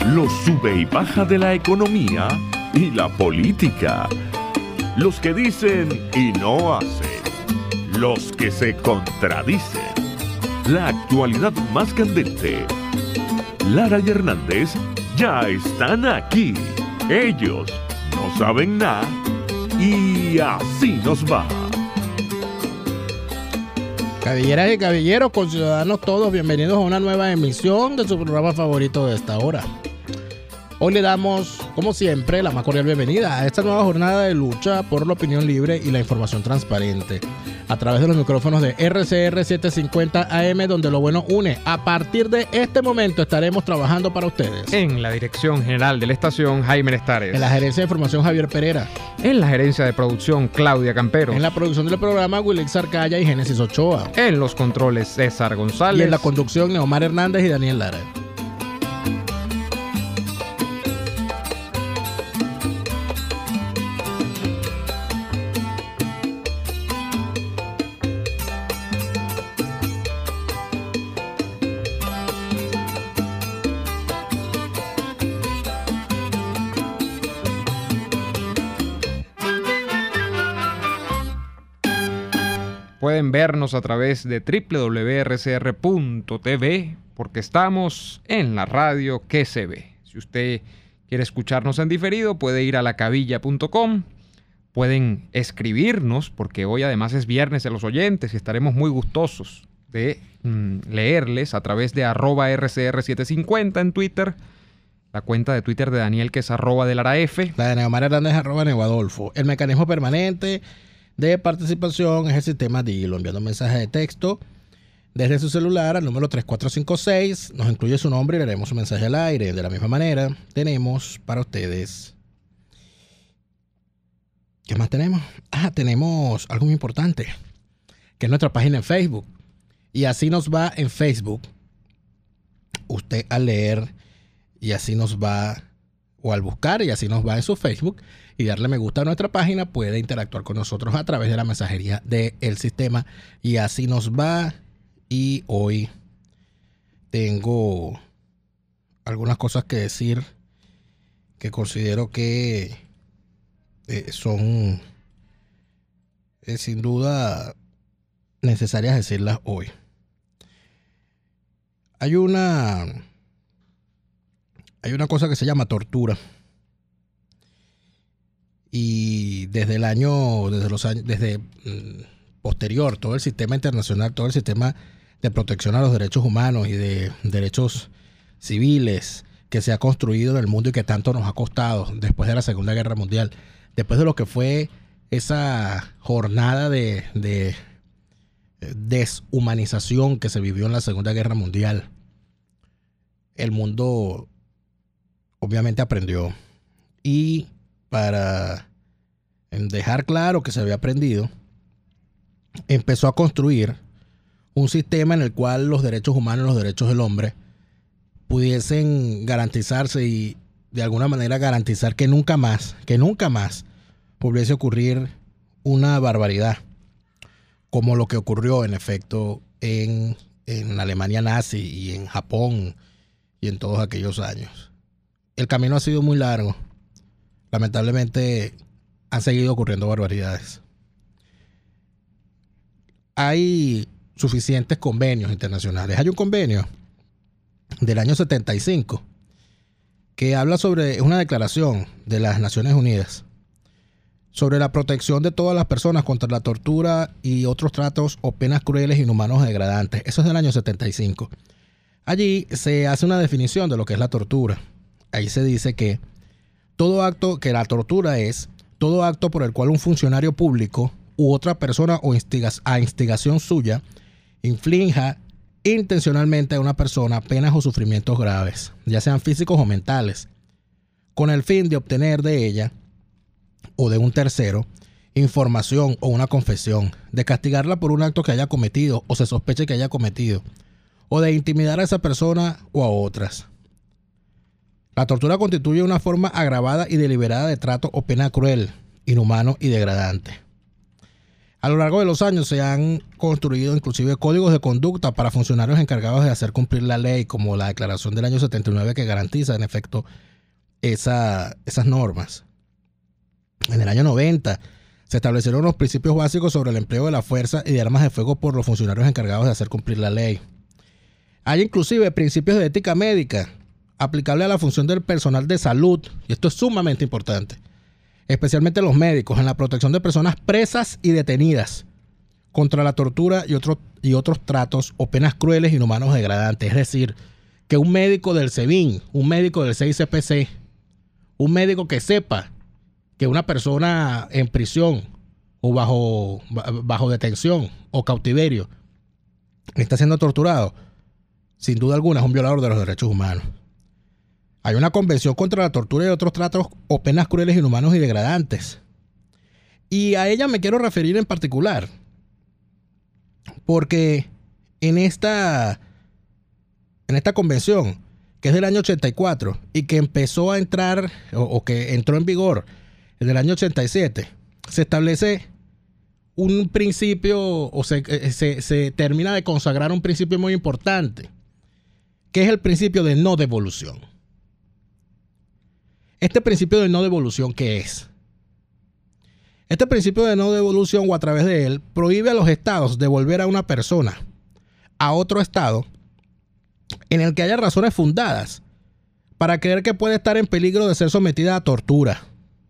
Los sube y baja de la economía y la política. Los que dicen y no hacen. Los que se contradicen. La actualidad más candente. Lara y Hernández ya están aquí. Ellos no saben nada y así nos va. Cabilleras y caballeros, conciudadanos todos, bienvenidos a una nueva emisión de su programa favorito de esta hora. Hoy le damos, como siempre, la más cordial bienvenida a esta nueva jornada de lucha por la opinión libre y la información transparente. A través de los micrófonos de RCR 750 AM, donde lo bueno une. A partir de este momento estaremos trabajando para ustedes. En la dirección general de la estación, Jaime Estares. En la gerencia de información, Javier Pereira. En la gerencia de producción, Claudia Campero. En la producción del programa, Wilix Arcaya y Génesis Ochoa. En los controles, César González. Y en la conducción, Neomar Hernández y Daniel Lara. Pueden vernos a través de www.rcr.tv porque estamos en la radio que se ve. Si usted quiere escucharnos en diferido, puede ir a lacabilla.com. Pueden escribirnos porque hoy además es viernes de los oyentes y estaremos muy gustosos de leerles a través de @RCR750 en Twitter. La cuenta de Twitter de Daniel, que es @delaraf. La de Neomar Hernández, @Neuadolfo. El mecanismo permanente de participación es el sistema DILO, enviando un mensaje de texto desde su celular al número 3456, nos incluye su nombre y le haremos un mensaje al aire. De la misma manera, tenemos para ustedes... ¿Qué más tenemos? Tenemos algo muy importante, que es nuestra página en Facebook. Y así nos va en Facebook, usted al leer, y así nos va, o al buscar, y así nos va en su Facebook, y darle me gusta a nuestra página, puede interactuar con nosotros a través de la mensajería del sistema, y así nos va. Y hoy tengo algunas cosas que decir que considero que son sin duda necesarias decirlas hoy. Hay una cosa que se llama tortura. Y desde posterior, todo el sistema internacional, todo el sistema de protección a los derechos humanos y de derechos civiles que se ha construido en el mundo y que tanto nos ha costado después de la Segunda Guerra Mundial, después de lo que fue esa jornada de deshumanización que se vivió en la Segunda Guerra Mundial, el mundo obviamente aprendió. Y para dejar claro que se había aprendido, empezó a construir un sistema en el cual los derechos humanos, los derechos del hombre, pudiesen garantizarse y de alguna manera garantizar que nunca más pudiese ocurrir una barbaridad como lo que ocurrió en efecto en la Alemania nazi y en Japón y en todos aquellos años. El camino ha sido muy largo. Lamentablemente han seguido ocurriendo barbaridades. Hay suficientes convenios internacionales. Hay un convenio del año 75 que habla sobre una declaración de las Naciones Unidas sobre la protección de todas las personas contra la tortura y otros tratos o penas crueles, inhumanos o degradantes. Eso es del año 75. Allí se hace una definición de lo que es la tortura. Ahí se dice que la tortura es todo acto por el cual un funcionario público u otra persona o a instigación suya inflinja intencionalmente a una persona penas o sufrimientos graves, ya sean físicos o mentales, con el fin de obtener de ella o de un tercero información o una confesión, de castigarla por un acto que haya cometido o se sospeche que haya cometido, o de intimidar a esa persona o a otras. La tortura constituye una forma agravada y deliberada de trato o pena cruel, inhumano y degradante. A lo largo de los años se han construido inclusive códigos de conducta para funcionarios encargados de hacer cumplir la ley, como la declaración del año 79 que garantiza en efecto esas normas. En el año 90 se establecieron los principios básicos sobre el empleo de la fuerza y de armas de fuego por los funcionarios encargados de hacer cumplir la ley. Hay inclusive principios de ética médica aplicable a la función del personal de salud, y esto es sumamente importante, especialmente los médicos, en la protección de personas presas y detenidas contra la tortura y otros tratos o penas crueles, inhumanos o degradantes. Es decir, que un médico del SEBIN, un médico del CICPC, un médico que sepa que una persona en prisión o bajo detención o cautiverio está siendo torturado, sin duda alguna es un violador de los derechos humanos. Hay una convención contra la tortura y otros tratos o penas crueles, inhumanos y degradantes. Y a ella me quiero referir en particular, porque en esta convención, que es del año 84 y que empezó a entrar o que entró en vigor en el año 87, se establece un principio o se termina de consagrar un principio muy importante, que es el principio de no devolución. Este principio de no devolución, ¿qué es? Este principio de no devolución, o a través de él, prohíbe a los estados devolver a una persona a otro estado en el que haya razones fundadas para creer que puede estar en peligro de ser sometida a tortura.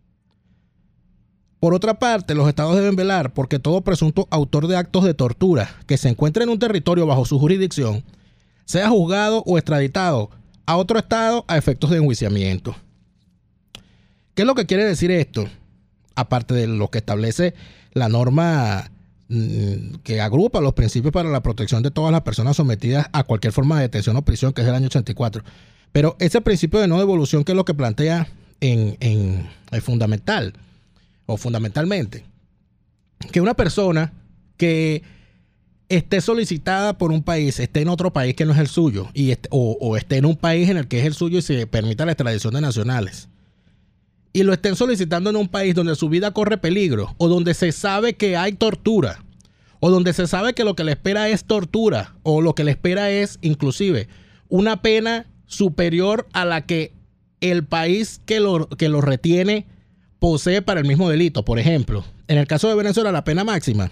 Por otra parte, los estados deben velar porque todo presunto autor de actos de tortura que se encuentre en un territorio bajo su jurisdicción sea juzgado o extraditado a otro estado a efectos de enjuiciamiento. ¿Qué es lo que quiere decir esto? Aparte de lo que establece la norma que agrupa los principios para la protección de todas las personas sometidas a cualquier forma de detención o prisión, que es del año 84. Pero ese principio de no devolución, que es lo que plantea en el fundamental, o fundamentalmente, que una persona que esté solicitada por un país, esté en otro país que no es el suyo, o esté en un país en el que es el suyo y se permita la extradición de nacionales, y lo estén solicitando en un país donde su vida corre peligro, o donde se sabe que hay tortura, o donde se sabe que lo que le espera es tortura, o lo que le espera es inclusive una pena superior a la que el país que lo retiene posee para el mismo delito. Por ejemplo, en el caso de Venezuela, la pena máxima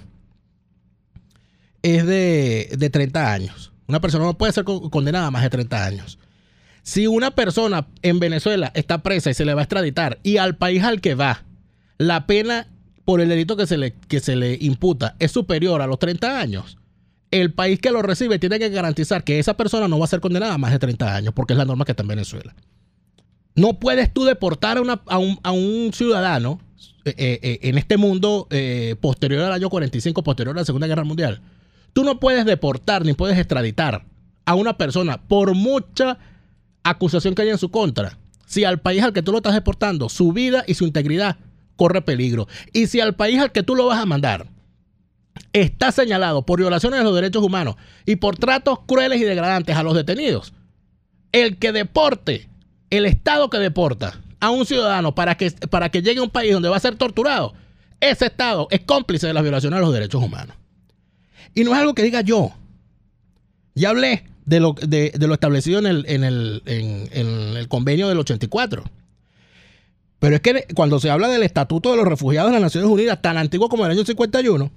es de 30 años. Una persona no puede ser condenada a más de 30 años. Si una persona en Venezuela está presa y se le va a extraditar, y al país al que va, la pena por el delito que se le imputa es superior a los 30 años, el país que lo recibe tiene que garantizar que esa persona no va a ser condenada a más de 30 años, porque es la norma que está en Venezuela. No puedes tú deportar a un ciudadano en este mundo posterior al año 45, posterior a la Segunda Guerra Mundial. Tú no puedes deportar ni puedes extraditar a una persona por mucha acusación que haya en su contra, si al país al que tú lo estás deportando, su vida y su integridad corre peligro. Y si al país al que tú lo vas a mandar está señalado por violaciones de los derechos humanos y por tratos crueles y degradantes a los detenidos, el que deporte, el estado que deporta a un ciudadano para que llegue a un país donde va a ser torturado, ese estado es cómplice de las violaciones de los derechos humanos. Y no es algo que diga yo. Ya hablé de lo establecido en el convenio del 84. Pero es que cuando se habla del Estatuto de los Refugiados de las Naciones Unidas, tan antiguo como el año 51,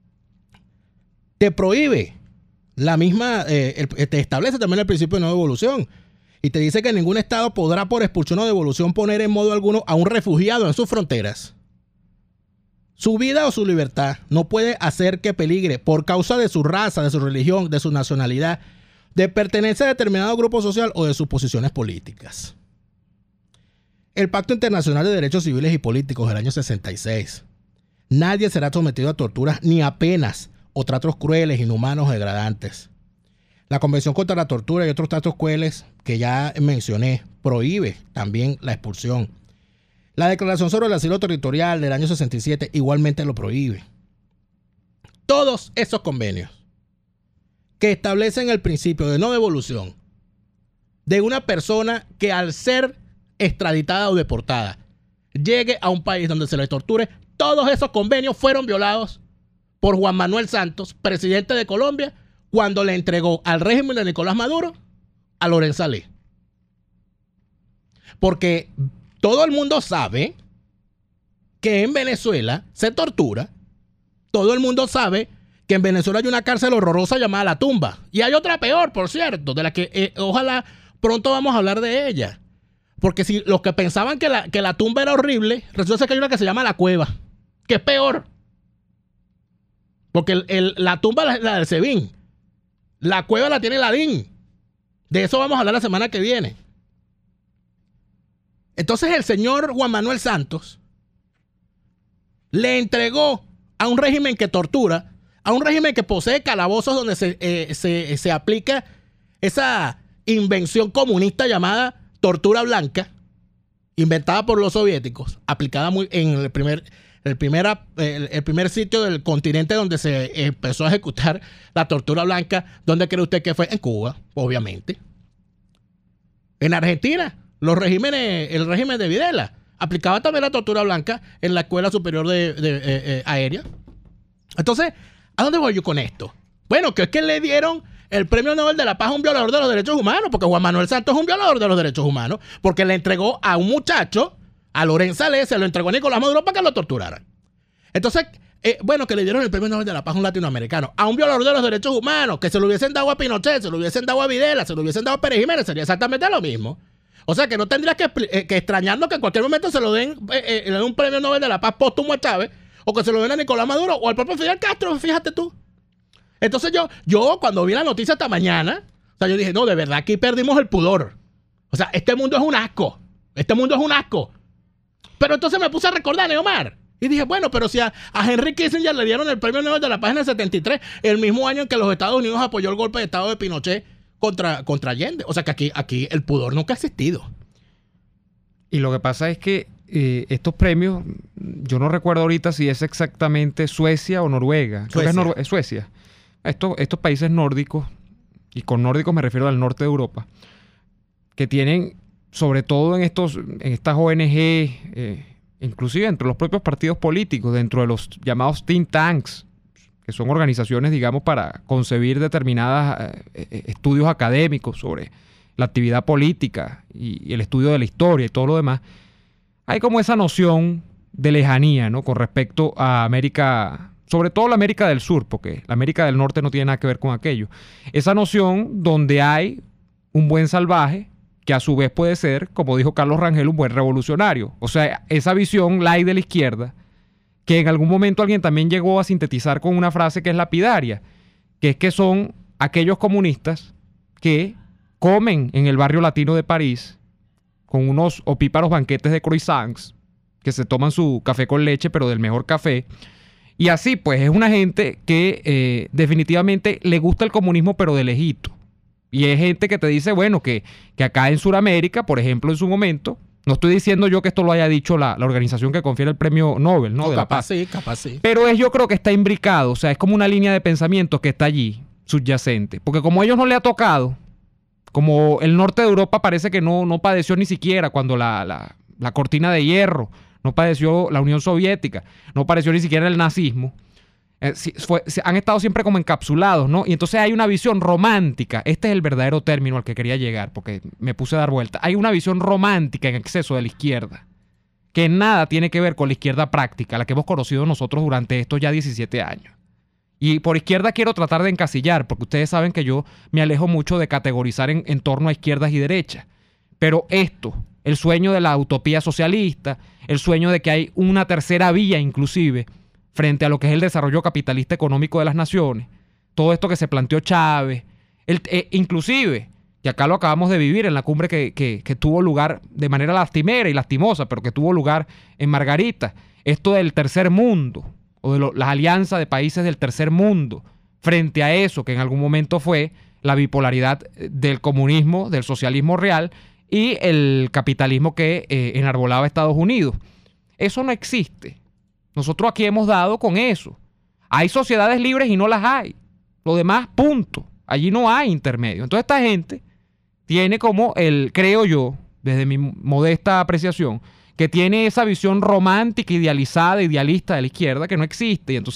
te prohíbe te establece también el principio de no devolución. Y te dice que ningún Estado podrá por expulsión o devolución poner en modo alguno a un refugiado en sus fronteras. Su vida o su libertad no puede hacer que peligre por causa de su raza, de su religión, de su nacionalidad, de pertenecer a determinado grupo social o de sus posiciones políticas. El Pacto Internacional de Derechos Civiles y Políticos del año 66. Nadie será sometido a torturas ni a penas o tratos crueles, inhumanos o degradantes. La Convención contra la Tortura y otros tratos crueles que ya mencioné prohíbe también la expulsión. La Declaración sobre el Asilo Territorial del año 67 igualmente lo prohíbe. Todos esos convenios que establecen el principio de no devolución de una persona que al ser extraditada o deportada llegue a un país donde se le torture, todos esos convenios fueron violados por Juan Manuel Santos, presidente de Colombia, cuando le entregó al régimen de Nicolás Maduro a Lorenz Saleh. Porque todo el mundo sabe que en Venezuela se tortura. Todo el mundo sabe que en Venezuela hay una cárcel horrorosa llamada La Tumba. Y hay otra peor, por cierto, de la que ojalá pronto vamos a hablar de ella. Porque si los que pensaban que la tumba era horrible, resulta que hay una que se llama La Cueva, que es peor. Porque la tumba es la del SEBIN. La cueva la tiene la DIN. De eso vamos a hablar la semana que viene. Entonces el señor Juan Manuel Santos le entregó a un régimen que tortura, a un régimen que posee calabozos donde se aplica esa invención comunista llamada tortura blanca, inventada por los soviéticos, aplicada en el primer sitio del continente donde se empezó a ejecutar la tortura blanca. ¿Dónde cree usted que fue? En Cuba, obviamente. En Argentina, el régimen de Videla aplicaba también la tortura blanca en la Escuela Superior Aérea. Entonces, ¿a dónde voy yo con esto? Bueno, que es que le dieron el premio Nobel de la Paz a un violador de los derechos humanos, porque Juan Manuel Santos es un violador de los derechos humanos, porque le entregó a un muchacho, a Lorenz Saleh, se lo entregó a Nicolás Maduro para que lo torturaran. Entonces, bueno, que le dieron el premio Nobel de la Paz a un latinoamericano, a un violador de los derechos humanos, que se lo hubiesen dado a Pinochet, se lo hubiesen dado a Videla, se lo hubiesen dado a Pérez Jiménez, sería exactamente lo mismo. O sea, que no tendrías que extrañarnos que en cualquier momento se lo den un premio Nobel de la Paz póstumo a Chávez, o que se lo den a Nicolás Maduro, o al propio Fidel Castro, fíjate tú. Entonces yo cuando vi la noticia esta mañana, o sea, yo dije, no, de verdad, aquí perdimos el pudor. O sea, este mundo es un asco. Este mundo es un asco. Pero entonces me puse a recordar, Neomar. Y dije, bueno, pero si a Henry Kissinger le dieron el premio Nobel de la Paz en el 73, el mismo año en que los Estados Unidos apoyó el golpe de Estado de Pinochet contra Allende. O sea, que aquí el pudor nunca ha existido. Y lo que pasa es que estos premios, yo no recuerdo ahorita si es exactamente Suecia o Noruega. Creo que es Suecia. Estos países nórdicos, y con nórdicos me refiero al norte de Europa, que tienen, sobre todo en estas ONG, inclusive entre los propios partidos políticos, dentro de los llamados think tanks, que son organizaciones, digamos, para concebir determinados estudios académicos sobre la actividad política y el estudio de la historia y todo lo demás, hay como esa noción de lejanía, ¿no?, con respecto a América, sobre todo la América del Sur, porque la América del Norte no tiene nada que ver con aquello. Esa noción donde hay un buen salvaje que a su vez puede ser, como dijo Carlos Rangel, un buen revolucionario. O sea, esa visión light de la izquierda, que en algún momento alguien también llegó a sintetizar con una frase que es lapidaria, que es que son aquellos comunistas que comen en el barrio latino de París con unos opíparos banquetes de croissants, que se toman su café con leche, pero del mejor café. Y así, pues, es una gente que definitivamente le gusta el comunismo, pero de lejito. Y es gente que te dice, bueno, que acá en Sudamérica, por ejemplo, en su momento, no estoy diciendo yo que esto lo haya dicho la organización que confiere el premio Nobel, ¿no? De la Paz. Sí, capaz sí. Pero yo creo que está imbricado, o sea, es como una línea de pensamiento que está allí, subyacente. Porque como a ellos no le ha tocado, como el norte de Europa parece que no padeció ni siquiera cuando la cortina de hierro, no padeció la Unión Soviética, no padeció ni siquiera el nazismo. Han estado siempre como encapsulados, ¿no? Y entonces hay una visión romántica. Este es el verdadero término al que quería llegar, porque me puse a dar vuelta. Hay una visión romántica en exceso de la izquierda, que nada tiene que ver con la izquierda práctica, la que hemos conocido nosotros durante estos ya 17 años. Y por izquierda quiero tratar de encasillar, porque ustedes saben que yo me alejo mucho de categorizar en torno a izquierdas y derechas. Pero esto, el sueño de la utopía socialista, el sueño de que hay una tercera vía inclusive frente a lo que es el desarrollo capitalista económico de las naciones, todo esto que se planteó Chávez, inclusive, y acá lo acabamos de vivir en la cumbre que tuvo lugar de manera lastimera y lastimosa, pero que tuvo lugar en Margarita, esto del tercer mundo, o de las alianzas de países del tercer mundo, frente a eso que en algún momento fue la bipolaridad del comunismo, del socialismo real y el capitalismo que enarbolaba Estados Unidos. Eso no existe. Nosotros aquí hemos dado con eso. Hay sociedades libres y no las hay. Lo demás, punto. Allí no hay intermedio. Entonces esta gente tiene como creo yo, desde mi modesta apreciación, que tiene esa visión romántica, idealizada, idealista de la izquierda que no existe. Y entonces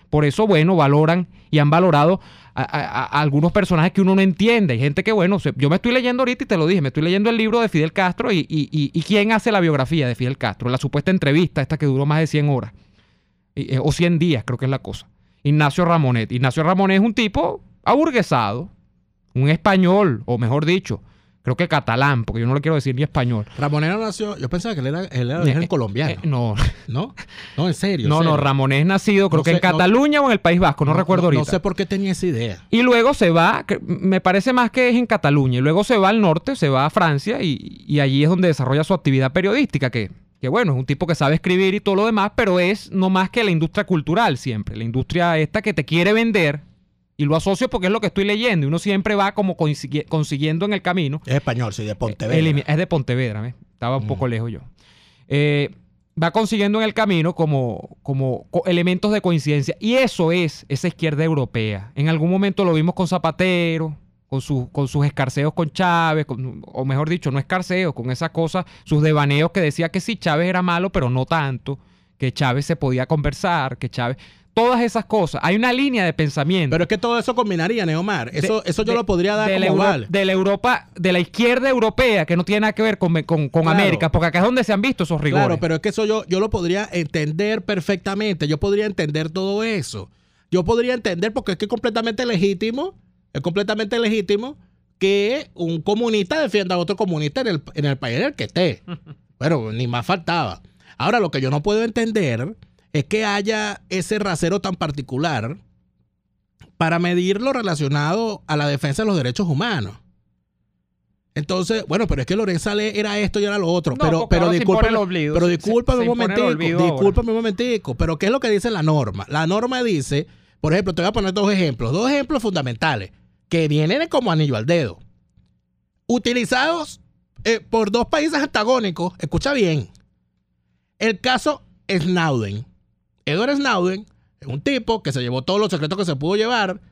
Por eso, bueno, valoran y han valorado a algunos personajes que uno no entiende. Hay gente que, bueno, yo me estoy leyendo ahorita y te lo dije, me estoy leyendo el libro de Fidel Castro y ¿quién hace la biografía de Fidel Castro? La supuesta entrevista, esta que duró más de 100 horas. O 100 días, creo que es la cosa. Ignacio Ramonet. Ignacio Ramonet es un tipo aburguesado, un español, o mejor dicho, creo que catalán, porque yo no le quiero decir ni español. Ramonet no nació, yo pensaba que él era de origen colombiano. No. ¿No? No, en serio. No, Ramonet es nacido, creo que en Cataluña o en el País Vasco, no recuerdo ahorita. No sé por qué tenía esa idea. Y luego se va, me parece más que es en Cataluña, y luego se va al norte, se va a Francia, y allí es donde desarrolla su actividad periodística, que bueno, es un tipo que sabe escribir y todo lo demás, pero es no más que la industria cultural siempre, la industria esta que te quiere vender. Y lo asocio porque es lo que estoy leyendo. Y uno siempre va como consiguiendo en el camino. Es español, sí, de Pontevedra. Es de Pontevedra, ¿ves? Estaba un poco lejos yo. Va consiguiendo en el camino como elementos de coincidencia. Y eso es esa izquierda europea. En algún momento lo vimos con Zapatero, con sus escarceos con Chávez, o mejor dicho, no escarceos, con esas cosas, sus devaneos que decía que sí, Chávez era malo, pero no tanto, que Chávez se podía conversar, que Chávez... Todas esas cosas. Hay una línea de pensamiento. Pero es que todo eso combinaría, Neomar. Eso yo lo podría dar como vale. De la Europa, de la izquierda europea, que no tiene nada que ver con claro. América, porque acá es donde se han visto esos rigores. Claro, pero es que eso yo lo podría entender perfectamente. Yo podría entender todo eso. Yo podría entender porque es que es completamente legítimo que un comunista defienda a otro comunista en el país en el que esté. Pero ni más faltaba. Ahora, lo que yo no puedo entender es que haya ese rasero tan particular para medir lo relacionado a la defensa de los derechos humanos. Entonces, bueno, pero es que Lorenza Lé era esto y era lo otro. No, pero discúlpame un momentico. Pero ¿qué es lo que dice la norma? La norma dice, por ejemplo, te voy a poner dos ejemplos fundamentales que vienen como anillo al dedo. Utilizados por dos países antagónicos. Escucha bien. El caso Snowden. Edward Snowden es un tipo que se llevó todos los secretos que se pudo llevar,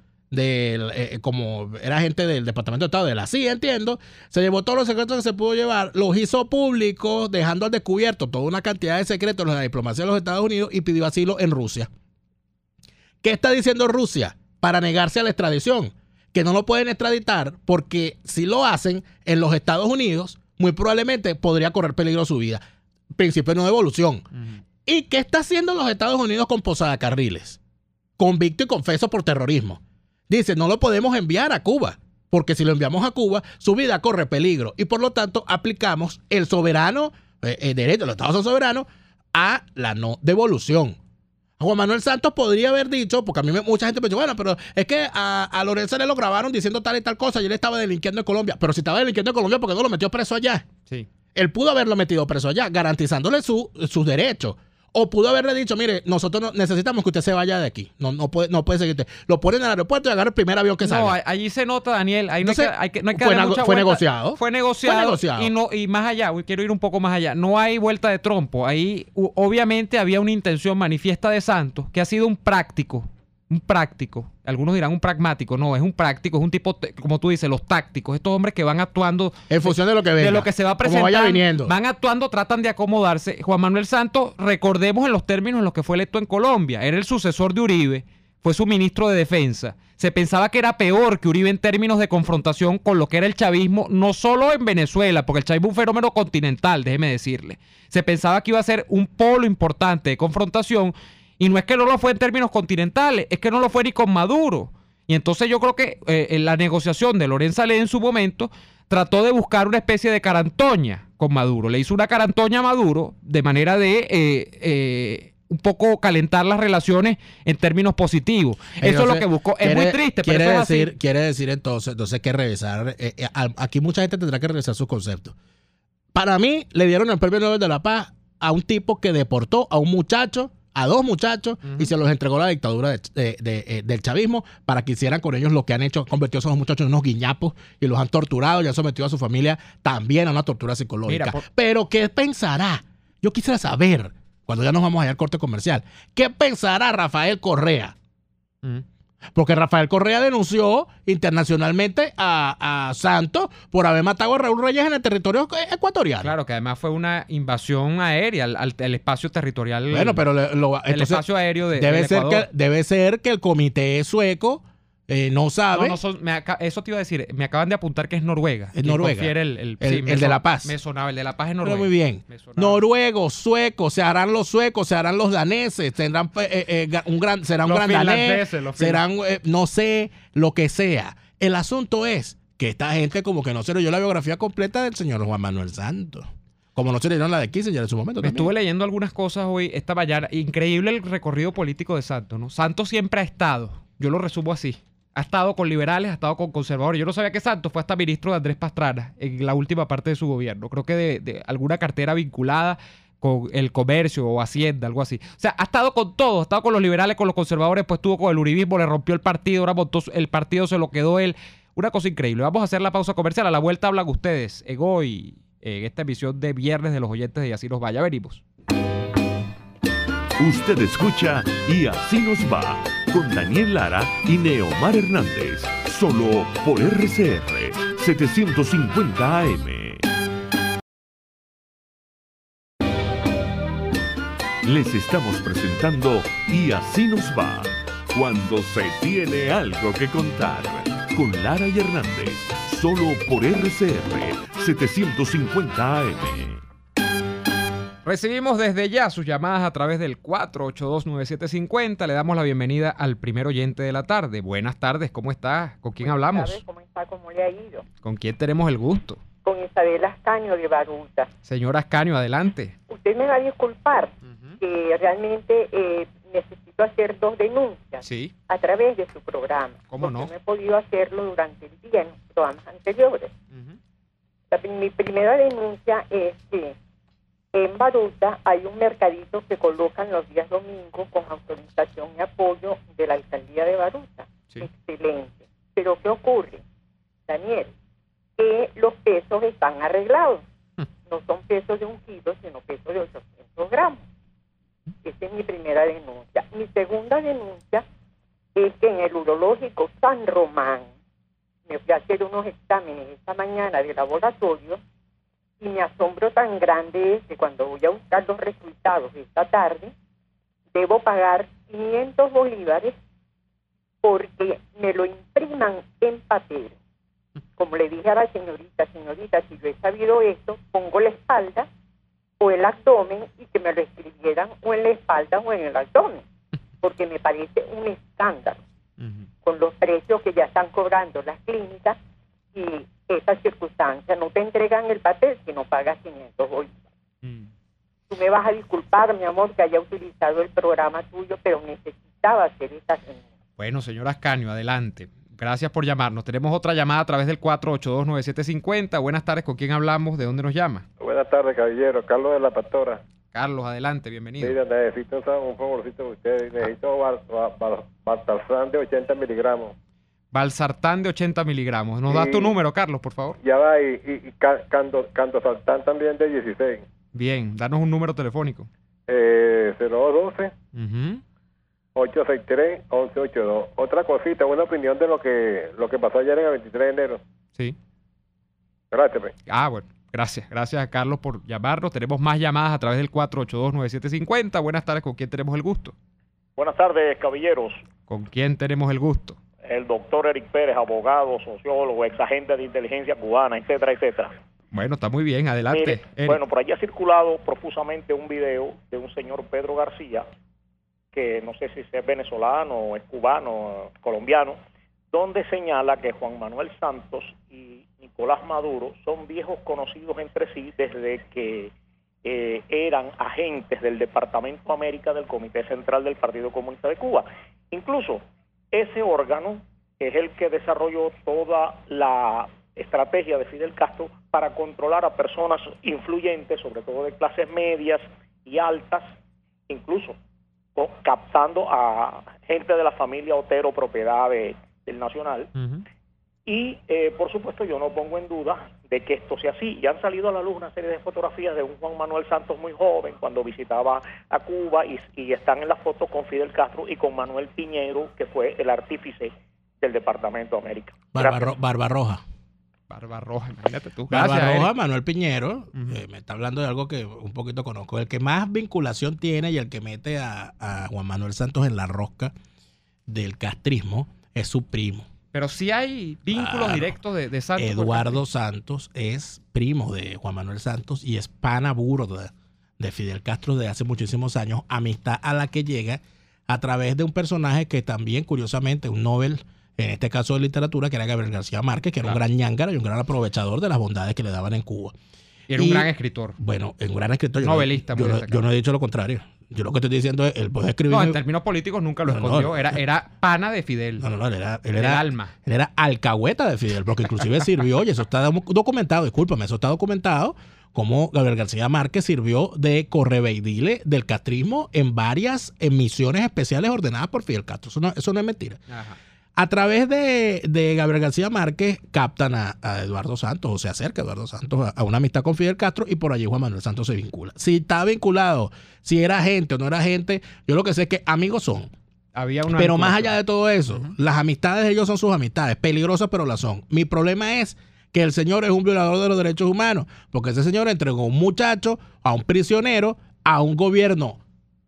como era agente del Departamento de Estado de la CIA, entiendo, se llevó todos los secretos que se pudo llevar, los hizo públicos, dejando al descubierto toda una cantidad de secretos de la diplomacia de los Estados Unidos y pidió asilo en Rusia. ¿Qué está diciendo Rusia para negarse a la extradición? Que no lo pueden extraditar porque si lo hacen en los Estados Unidos, muy probablemente podría correr peligro su vida. Principio de no devolución. ¿Y qué está haciendo los Estados Unidos con Posada Carriles? Convicto y confeso por terrorismo. Dice, no lo podemos enviar a Cuba, porque si lo enviamos a Cuba, su vida corre peligro. Y por lo tanto, aplicamos el soberano, derecho, los Estados son soberanos, a la no devolución. Juan Manuel Santos podría haber dicho, porque a mí mucha gente me dice, bueno, pero es que a Lorenzo le lo grabaron diciendo tal y tal cosa y él estaba delinquiendo en Colombia. Pero si estaba delinquiendo en Colombia, ¿por qué no lo metió preso allá? Sí. Él pudo haberlo metido preso allá, garantizándole sus derechos. O pudo haberle dicho, mire, nosotros necesitamos que usted se vaya de aquí. No puede seguirte. Lo ponen en el aeropuerto y agarra el primer avión que salga. No, allí se nota, Daniel. Ahí entonces, no hay que darle mucha fue vuelta. negociado. Fue negociado. Y más allá, quiero ir un poco más allá. No hay vuelta de trompo. Ahí obviamente había una intención manifiesta de Santos, que ha sido un práctico. Algunos dirán un pragmático. No, es un práctico, es un tipo, como tú dices, los tácticos. Estos hombres que van actuando en función de lo que venga, de lo que se va presentando, como vaya viniendo. Van actuando, tratan de acomodarse. Juan Manuel Santos, recordemos en los términos en los que fue electo en Colombia. Era el sucesor de Uribe, fue su ministro de Defensa. Se pensaba que era peor que Uribe en términos de confrontación con lo que era el chavismo, no solo en Venezuela, porque el chavismo es un fenómeno continental, déjeme decirle. Se pensaba que iba a ser un polo importante de confrontación. Y no es que no lo fue en términos continentales, es que no lo fue ni con Maduro. Y entonces yo creo que en la negociación de Lorenza Lé en su momento trató de buscar una especie de carantoña con Maduro. Le hizo una carantoña a Maduro de manera de un poco calentar las relaciones en términos positivos. Eso es lo que buscó. Es muy triste, pero eso es así. Quiere decir entonces hay que revisar. Aquí mucha gente tendrá que revisar sus conceptos. Para mí, le dieron el Premio Nobel de la Paz a un tipo que deportó a dos muchachos, y se los entregó a la dictadura del chavismo para que hicieran con ellos lo que han hecho, convertido a esos muchachos en unos guiñapos y los han torturado y han sometido a su familia también a una tortura psicológica. Pero ¿qué pensará? Yo quisiera saber, cuando ya nos vamos allá al corte comercial, ¿qué pensará Rafael Correa Porque Rafael Correa denunció internacionalmente a Santos por haber matado a Raúl Reyes en el territorio ecuatoriano. Claro, que además fue una invasión aérea al espacio territorial. Bueno, pero el espacio aéreo del Ecuador. Debe ser que el comité sueco no sabe. Eso te iba a decir. Me acaban de apuntar que es Noruega. Es Noruega. Confiere el de La Paz. Me sonaba, el de La Paz es Noruega. Pero muy bien. Noruegos, suecos, se harán los suecos, se harán los daneses, tendrán será un gran danés, serán, no sé, lo que sea. El asunto es que esta gente como que no se leyó la biografía completa del señor Juan Manuel Santos. Como no se leyeron la de Kissinger en su momento. Me estuve leyendo algunas cosas hoy, esta mañana. Increíble el recorrido político de Santos, ¿no? Santos siempre ha estado, yo lo resumo así, ha estado con liberales, ha estado con conservadores. Yo no sabía que Santos fue hasta ministro de Andrés Pastrana en la última parte de su gobierno. Creo que de alguna cartera vinculada con el comercio o Hacienda, algo así. O sea, ha estado con todo, ha estado con los liberales, con los conservadores, pues estuvo con el uribismo, le rompió el partido, ahora montó el partido, se lo quedó él. Una cosa increíble. Vamos a hacer la pausa comercial. A la vuelta hablan ustedes en hoy, en esta emisión de Viernes de los Oyentes de Y Así Nos Va. Ya venimos. Usted escucha Y Así Nos Va, con Daniel Lara y Neomar Hernández, solo por RCR 750 AM. Les estamos presentando Y Así Nos Va, cuando se tiene algo que contar, con Lara y Hernández, solo por RCR 750 AM. Recibimos desde ya sus llamadas a través del 482-9750. Le damos la bienvenida al primer oyente de la tarde. Buenas tardes, ¿cómo está? ¿Con quién hablamos? Buenas tardes, ¿cómo está? ¿Cómo le ha ido? ¿Con quién tenemos el gusto? Con Isabel Ascanio de Baruta. Señora Ascanio, adelante. Usted me va a disculpar que realmente necesito hacer 2 denuncias a través de su programa. ¿Cómo no? No he podido hacerlo durante el día en los programas anteriores. Mi primera denuncia es que en Baruta hay un mercadito que colocan los días domingos con autorización y apoyo de la alcaldía de Baruta. Sí. Excelente. Pero ¿qué ocurre, Daniel? Que los pesos están arreglados. No son pesos de 1 kilo, sino pesos de 800 gramos. Esa es mi primera denuncia. Mi segunda denuncia es que en el urológico San Román me fui a hacer unos exámenes esta mañana de laboratorio y mi asombro tan grande es que cuando voy a buscar los resultados esta tarde debo pagar 500 bolívares porque me lo impriman en papel. Como le dije a la señorita, si yo he sabido esto, pongo la espalda o el abdomen y que me lo escribieran o en la espalda o en el abdomen, porque me parece un escándalo con los precios que ya están cobrando las clínicas y esa circunstancia. No te entregan el papel si no pagas 500 bolívares. Tú me vas a disculpar, mi amor, que haya utilizado el programa tuyo, pero necesitaba hacer esta denuncia. Bueno, señora Ascanio, adelante. Gracias por llamarnos. Tenemos otra llamada a través del 482-9750. Buenas tardes, ¿con quién hablamos? ¿De dónde nos llama? Buenas tardes, caballero. Carlos de la Pastora. Carlos, adelante, bienvenido. Mira, necesito un favorcito de ustedes. Necesito Valsartán de 80 miligramos. Valsartán de 80 miligramos. ¿Nos das tu número, Carlos, por favor? Ya va, y Candosaltán también de 16. Bien, danos un número telefónico. 0212 863-1182. Otra cosita, una opinión de lo que pasó ayer en el 23 de enero. Sí. Gracias, pues. Bueno, gracias. Gracias a Carlos por llamarnos. Tenemos más llamadas a través del 482-9750. Buenas tardes, ¿con quién tenemos el gusto? Buenas tardes, caballeros. ¿Con quién tenemos el gusto? El doctor Eric Pérez, abogado, sociólogo, ex agente de inteligencia cubana, etcétera, etcétera. Bueno, está muy bien, adelante. Mire, bueno, por allí ha circulado profusamente un video de un señor Pedro García, que no sé si es venezolano, es cubano, colombiano, donde señala que Juan Manuel Santos y Nicolás Maduro son viejos conocidos entre sí desde que eran agentes del Departamento América del Comité Central del Partido Comunista de Cuba. Incluso ese órgano es el que desarrolló toda la estrategia de Fidel Castro para controlar a personas influyentes, sobre todo de clases medias y altas, incluso captando a gente de la familia Otero, propiedad del Nacional, Y, por supuesto, yo no pongo en duda de que esto sea así. Ya han salido a la luz una serie de fotografías de un Juan Manuel Santos muy joven cuando visitaba a Cuba y están en la foto con Fidel Castro y con Manuel Piñero, que fue el artífice del Departamento de América. Barbarroja. Barbarroja, imagínate tú. Barbarroja, Manuel Piñero, me está hablando de algo que un poquito conozco. El que más vinculación tiene y el que mete a Juan Manuel Santos en la rosca del castrismo es su primo. Pero sí hay vínculos directos de Santos. Eduardo Santos es primo de Juan Manuel Santos y es pana burda de Fidel Castro de hace muchísimos años, amistad a la que llega a través de un personaje que también, curiosamente, un Nobel, en este caso de literatura, que era Gabriel García Márquez, que era un gran ñángara y un gran aprovechador de las bondades que le daban en Cuba. Y era un gran escritor. Bueno, un gran escritor. Novelista. Yo no he dicho lo contrario. Yo lo que estoy diciendo es, él puede escribir... No, en términos políticos nunca lo escondió. Era pana de Fidel. No, él era alma. Él era alcahueta de Fidel, porque inclusive sirvió, y eso está documentado, discúlpame, eso está documentado, como Gabriel García Márquez sirvió de correveidile del castrismo en varias misiones especiales ordenadas por Fidel Castro. Eso no es mentira. Ajá. A través de Gabriel García Márquez captan a Eduardo Santos, o se acerca Eduardo Santos a una amistad con Fidel Castro, y por allí Juan Manuel Santos se vincula. Si está vinculado, si era gente o no era gente, yo lo que sé es que amigos son. Pero más allá de todo eso, las amistades de ellos son sus amistades, peligrosas pero las son. Mi problema es que el señor es un violador de los derechos humanos, porque ese señor entregó a un muchacho, a un prisionero, a un gobierno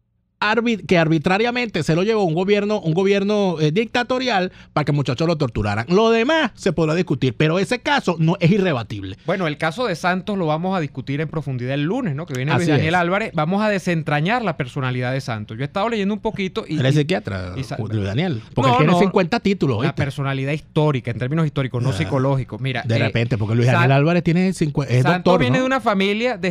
que arbitrariamente se lo llevó un gobierno dictatorial para que muchachos lo torturaran. Lo demás se podrá discutir, pero ese caso no es irrebatible. Bueno, el caso de Santos lo vamos a discutir en profundidad el lunes, ¿no? Que viene Luis Daniel Álvarez. Vamos a desentrañar la personalidad de Santos. Yo he estado leyendo un poquito y... ¿Eres psiquiatra, Luis Daniel? Porque él tiene 50 títulos. La personalidad histórica, en términos históricos, no psicológicos. Mira, de repente, porque Luis Daniel Álvarez tiene 50... Es Santos doctor, viene ¿no? de una familia,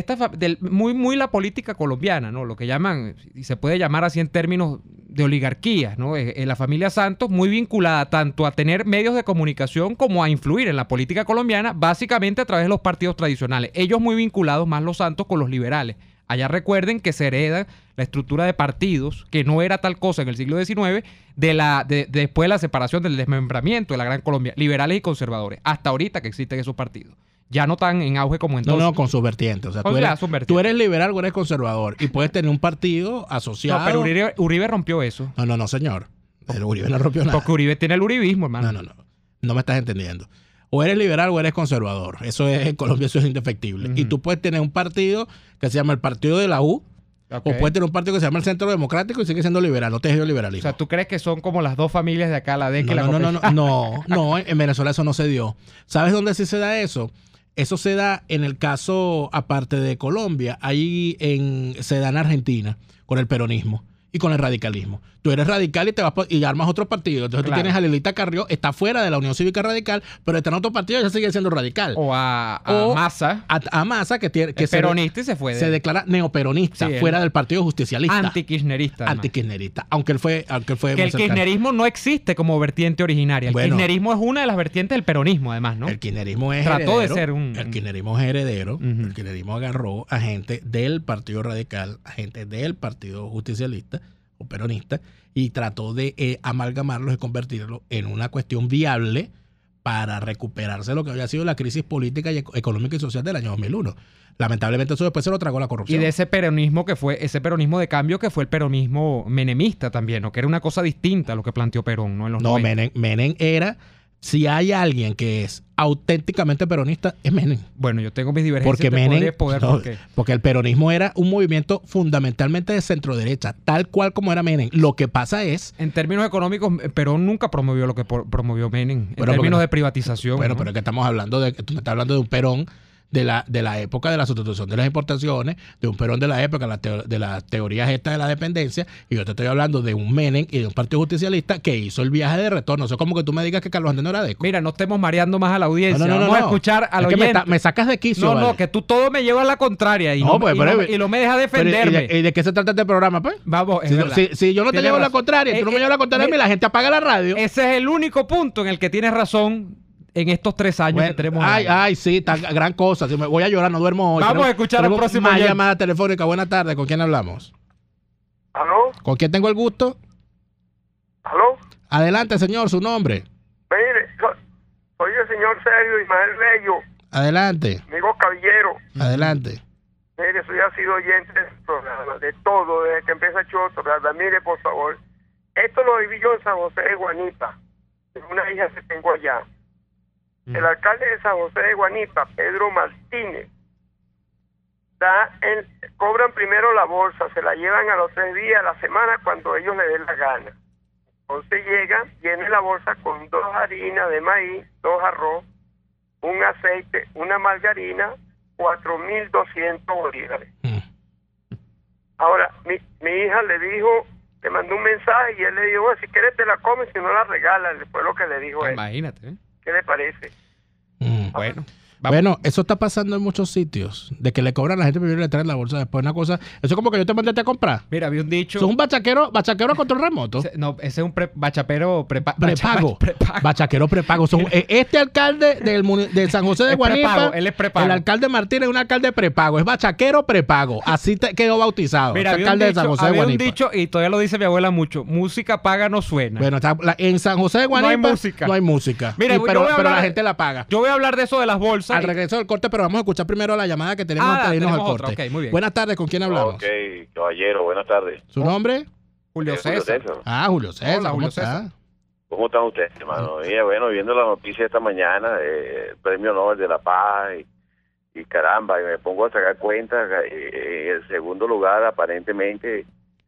muy la política colombiana, ¿no? Lo que llaman, y se puede llamar así en términos de oligarquías, ¿no? La familia Santos muy vinculada tanto a tener medios de comunicación como a influir en la política colombiana, básicamente a través de los partidos tradicionales. Ellos muy vinculados, más los Santos, con los liberales. Allá recuerden que se hereda la estructura de partidos, que no era tal cosa en el siglo XIX, después de la separación, del desmembramiento de la Gran Colombia, liberales y conservadores, hasta ahorita que existen esos partidos. Ya no tan en auge como entonces. No, con sus vertientes. O sea, tú eres liberal o eres conservador y puedes tener un partido asociado. No, pero Uribe rompió eso. No, señor. El Uribe no rompió nada. Porque Uribe tiene el uribismo, hermano. No me estás entendiendo. O eres liberal o eres conservador. Eso es, en Colombia eso es indefectible. Y tú puedes tener un partido que se llama el Partido de la U, o puedes tener un partido que se llama el Centro Democrático y sigue siendo liberal. No te es liberalismo. O sea, ¿tú crees que son como las dos familias de acá, la DEC y la COPEC? No, en Venezuela eso no se dio. ¿Sabes dónde sí se da eso? Eso se da en el caso, aparte de Colombia, ahí se da en Argentina, con el peronismo y con el radicalismo. Tú eres radical y te vas y armas otro partido. Entonces tú tienes a Lilita Carrió, está fuera de la Unión Cívica Radical, pero está en otro partido y ya sigue siendo radical. O a Massa. A Massa, que peronista y se fue. Se declara neoperonista, fuera del Partido Justicialista. Antikirchnerista. Antikirchnerista. Aunque él fue que el kirchnerismo no existe como vertiente originaria. El kirchnerismo es una de las vertientes del peronismo, además, ¿no? El kirchnerismo es Trató heredero. de ser un... El kirchnerismo es heredero. El kirchnerismo agarró a gente del Partido Radical, a gente del Partido Justicialista o peronista, y trató de amalgamarlos y convertirlos en una cuestión viable para recuperarse lo que había sido la crisis política y económica y social del año 2001. Lamentablemente eso después se lo tragó la corrupción. Y de ese peronismo ese peronismo de cambio que fue el peronismo menemista también, ¿no? Que era una cosa distinta a lo que planteó Perón, ¿no? En los 90. Menem era... Si hay alguien que es auténticamente peronista, es Menem. Bueno, yo tengo mis divergencias de poder. Porque el peronismo era un movimiento fundamentalmente de centro-derecha, tal cual como era Menem. Lo que pasa es... En términos económicos, Perón nunca promovió lo que promovió Menem. En términos de privatización. Bueno, ¿no? pero es que estamos hablando de... Tú me estás hablando de un Perón de la época de la sustitución de las importaciones, de un Perón de la época de las teorías estas de la dependencia, y yo te estoy hablando de un Menem y de un partido justicialista que hizo el viaje de retorno. Eso es como que tú me digas que Carlos Andrés no era deco. Mira, no estemos mareando más a la audiencia. Vamos a escuchar al oyente. Me sacas de quicio. No, que tú todo me llevas a la contraria y no me dejas defenderme. ¿Y de qué se trata este programa, pues? Vamos, si yo no te llevo a la contraria, tú no me llevas a la contraria, la gente apaga la radio. Ese es el único punto en el que tienes razón en estos 3 años que tenemos. Sí, está gran cosa. Si me voy a llorar, no duermo hoy. Vamos a escuchar al próximo. Más llamada telefónica. Buenas tardes. ¿Con quién hablamos? ¿Aló? ¿Con quién tengo el gusto? ¿Aló? Adelante, señor. ¿Su nombre? Mire, Oye, señor Sergio Ismael Bello, Adelante, amigo caballero, adelante. mire, soy ha sido oyente de este programa, de todo, desde que empieza Choto, ¿verdad? Mire, por favor, esto lo viví yo en San José de Guanipa, tengo una hija que tengo allá. El alcalde de San José de Guanipa, Pedro Martínez, cobran primero la bolsa, se la llevan a los 3 días, a la semana, cuando ellos le den la gana. Entonces llegan, viene la bolsa con 2 harinas de maíz, 2 arroz, un aceite, una margarina, 4.200 bolívares. Ahora, mi hija le dijo, le mandó un mensaje y él le dijo, si quieres te la comes, si no la regalas. Fue lo que le dijo él. Imagínate, ¿eh? ¿Qué le parece? Bueno. Bueno, eso está pasando en muchos sitios, de que le cobran a la gente primero y le traen la bolsa después. Una cosa, eso es como que yo te mandé a comprar. Mira, había un dicho. Eso es un bachaquero a control remoto. No, ese es un bachapero prepago. Bachaquero prepago. Este alcalde de San José de Guanipa, prepago, él es prepago. El alcalde Martínez es un alcalde prepago. Es bachaquero prepago. Así quedó bautizado. Mira, este alcalde de San José de Guanipa. Había un dicho, y todavía lo dice mi abuela mucho: música paga no suena. Bueno, en San José de Guanipa no hay música. Mira, pero la gente la paga. Yo voy a hablar de eso de las bolsas. Al regreso del corte, pero vamos a escuchar primero la llamada que tenemos antes de irnos al corte. Okay, muy bien. Buenas tardes, ¿con quién hablamos? Ok, caballero, buenas tardes. ¿Su nombre? Julio César. Julio César. Hola, ¿Cómo Julio está? César. ¿Cómo están ustedes, hermano? Bueno, viendo la noticia esta mañana, el Premio Nobel de la Paz, y caramba, y me pongo a sacar cuentas, en el segundo lugar, aparentemente,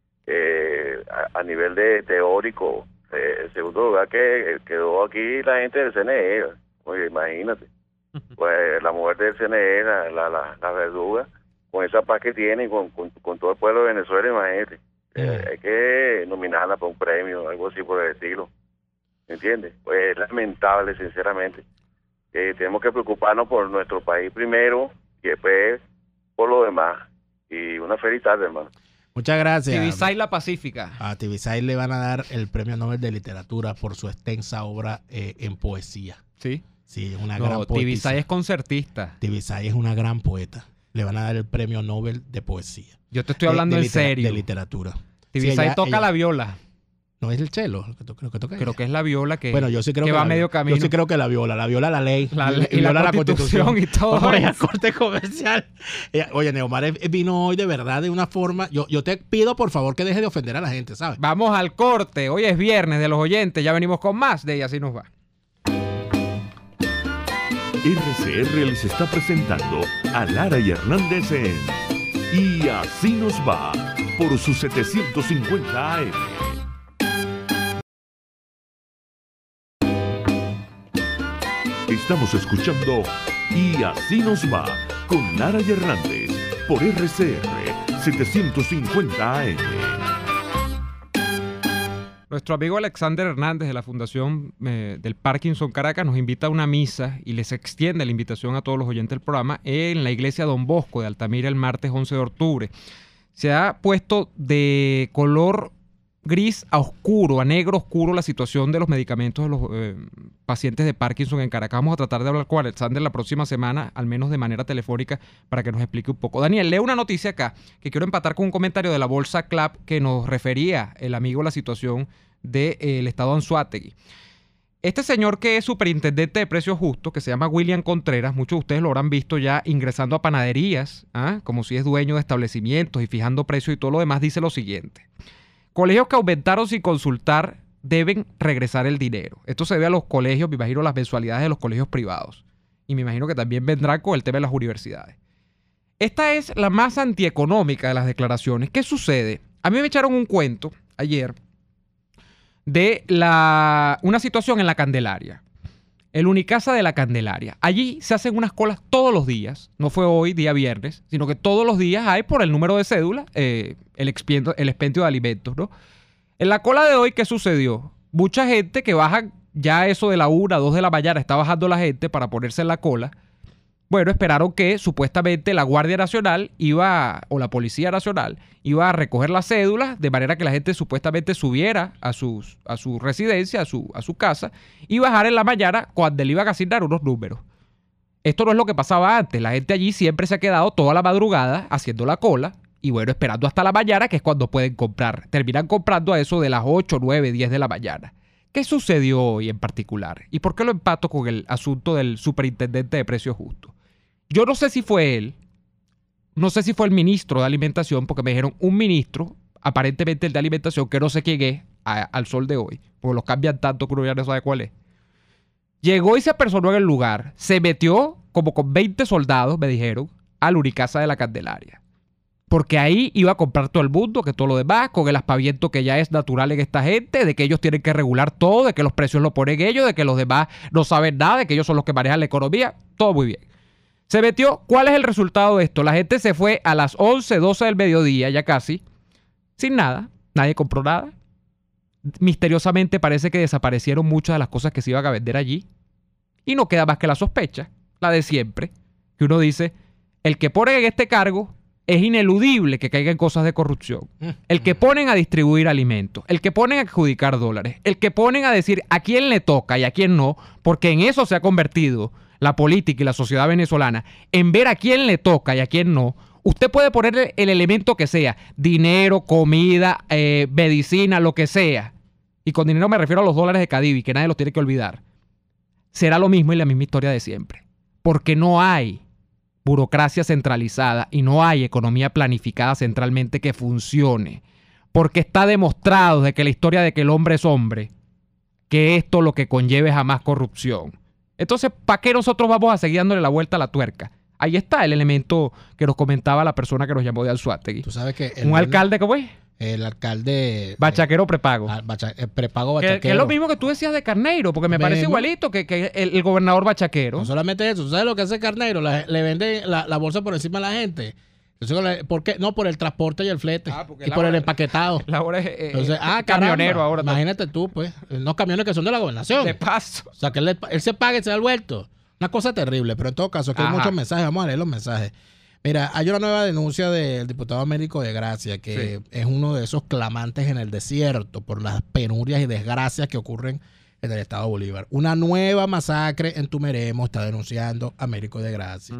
a nivel de teórico, el segundo lugar que quedó aquí la gente del CNE. Oye, imagínate. Pues la mujer del CNE, la verduga, con esa paz que tiene, con todo el pueblo de Venezuela, imagínate. Hay que nominarla para un premio, algo así por el estilo. ¿Me entiendes? Pues es lamentable, sinceramente. Tenemos que preocuparnos por nuestro país primero y después por lo demás. Y una feliz tarde, hermano. Muchas gracias. Tibisay La Pacífica. A Tibisay le van a dar el Premio Nobel de Literatura por su extensa obra en poesía. Sí. Sí, es una gran poetisa. Tibisay es concertista. Tibisay es una gran poeta. Le van a dar el Premio Nobel de Poesía. Yo te estoy hablando en serio. De literatura. Tibisay sí, toca la viola. ¿No es el cello lo que toca? Creo que es la viola que, bueno, yo sí creo que va a medio camino. Yo sí creo que la viola la ley. Y la constitución y todo. Vamos a corte comercial. Oye, Neomar vino hoy de verdad de una forma. Yo te pido, por favor, que deje de ofender a la gente, ¿sabes? Vamos al corte. Hoy es viernes de los oyentes. Ya venimos con más de Y Así Nos Va. RCR les está presentando a Lara y Hernández en Y Así Nos Va por su 750 AM. Estamos escuchando Y Así Nos Va con Lara y Hernández por RCR 750 AM. Nuestro amigo Alexander Hernández de la Fundación del Parkinson Caracas nos invita a una misa y les extiende la invitación a todos los oyentes del programa en la iglesia Don Bosco de Altamira el martes 11 de octubre. Se ha puesto de color gris a oscuro, a negro oscuro la situación de los medicamentos de los pacientes de Parkinson en Caracas. Vamos a tratar de hablar con Alexander la próxima semana, al menos de manera telefónica, para que nos explique un poco. Daniel, lee una noticia acá que quiero empatar con un comentario de la Bolsa Club que nos refería el amigo la situación del estado Anzoátegui. Este señor que es superintendente de precios justos, que se llama William Contreras, muchos de ustedes lo habrán visto ya ingresando a panaderías, como si es dueño de establecimientos y fijando precios y todo lo demás, dice lo siguiente: colegios que aumentaron sin consultar deben regresar el dinero. Esto se debe a los colegios, me imagino las mensualidades de los colegios privados. Y me imagino que también vendrán con el tema de las universidades. Esta es la más antieconómica de las declaraciones. ¿Qué sucede? A mí me echaron un cuento ayer de una situación en la Candelaria. El Unicasa de la Candelaria. Allí se hacen unas colas todos los días. No fue hoy, día viernes, sino que todos los días hay por el número de cédula el expendio de alimentos, ¿no? En la cola de hoy, ¿qué sucedió? Mucha gente que baja ya eso de la 1, 2 de la mañana, está bajando la gente para ponerse en la cola. Bueno, esperaron que supuestamente la Guardia Nacional o la Policía Nacional iba a recoger las cédulas de manera que la gente supuestamente subiera a su residencia, a su casa, y bajar en la mañana cuando le iban a asignar unos números. Esto no es lo que pasaba antes. La gente allí siempre se ha quedado toda la madrugada haciendo la cola y bueno, esperando hasta la mañana, que es cuando pueden comprar. Terminan comprando a eso de las 8, 9, 10 de la mañana. ¿Qué sucedió hoy en particular? ¿Y por qué lo empato con el asunto del superintendente de precios justos? Yo no sé si fue él, no sé si fue el ministro de Alimentación, porque me dijeron un ministro, aparentemente el de Alimentación, que no sé quién es al sol de hoy, porque los cambian tanto que uno ya no sabe cuál es. Llegó y se apersonó en el lugar, se metió como con 20 soldados, me dijeron, a la Unicasa de la Candelaria. Porque ahí iba a comprar todo el mundo, que todo lo demás, con el aspaviento que ya es natural en esta gente, de que ellos tienen que regular todo, de que los precios lo ponen ellos, de que los demás no saben nada, de que ellos son los que manejan la economía, todo muy bien. Se metió. ¿Cuál es el resultado de esto? La gente se fue a las 11, 12 del mediodía, ya casi, sin nada, nadie compró nada. Misteriosamente parece que desaparecieron muchas de las cosas que se iban a vender allí. Y no queda más que la sospecha, la de siempre, que uno dice, el que pone en este cargo es ineludible que caigan cosas de corrupción. El que ponen a distribuir alimentos, el que ponen a adjudicar dólares, el que ponen a decir a quién le toca y a quién no, porque en eso se ha convertido la política y la sociedad venezolana, en ver a quién le toca y a quién no. Usted puede ponerle el elemento que sea, dinero, comida, medicina, lo que sea. Y con dinero me refiero a los dólares de Cadivi, que nadie los tiene que olvidar. Será lo mismo y la misma historia de siempre. Porque no hay burocracia centralizada y no hay economía planificada centralmente que funcione. Porque está demostrado de que la historia de que el hombre es hombre, que esto lo que conlleve jamás corrupción. Entonces, ¿para qué nosotros vamos a seguir dándole la vuelta a la tuerca? Ahí está el elemento que nos comentaba la persona que nos llamó de Anzoátegui. Tú sabes que un alcalde, ¿cómo es? El alcalde... Bachaquero prepago. Prepago bachaquero. Que es lo mismo que tú decías de Carneiro, porque me parece igualito que el gobernador bachaquero. No solamente eso. ¿Tú sabes lo que hace Carneiro? Le vende la bolsa por encima a la gente. Entonces, ¿por qué? No, por el transporte y el flete. Y por el empaquetado. La hora es entonces, camionero caramba, ahora. Imagínate tú, pues. Unos camiones que son de la gobernación. De paso. O sea, que él se paga y se da el vuelto. Una cosa terrible, pero en todo caso, que hay muchos mensajes. Vamos a leer los mensajes. Mira, hay una nueva denuncia del diputado Américo de Gracia, que es uno de esos clamantes en el desierto por las penurias y desgracias que ocurren en el estado Bolívar. Una nueva masacre en Tumeremo está denunciando Américo de Gracia,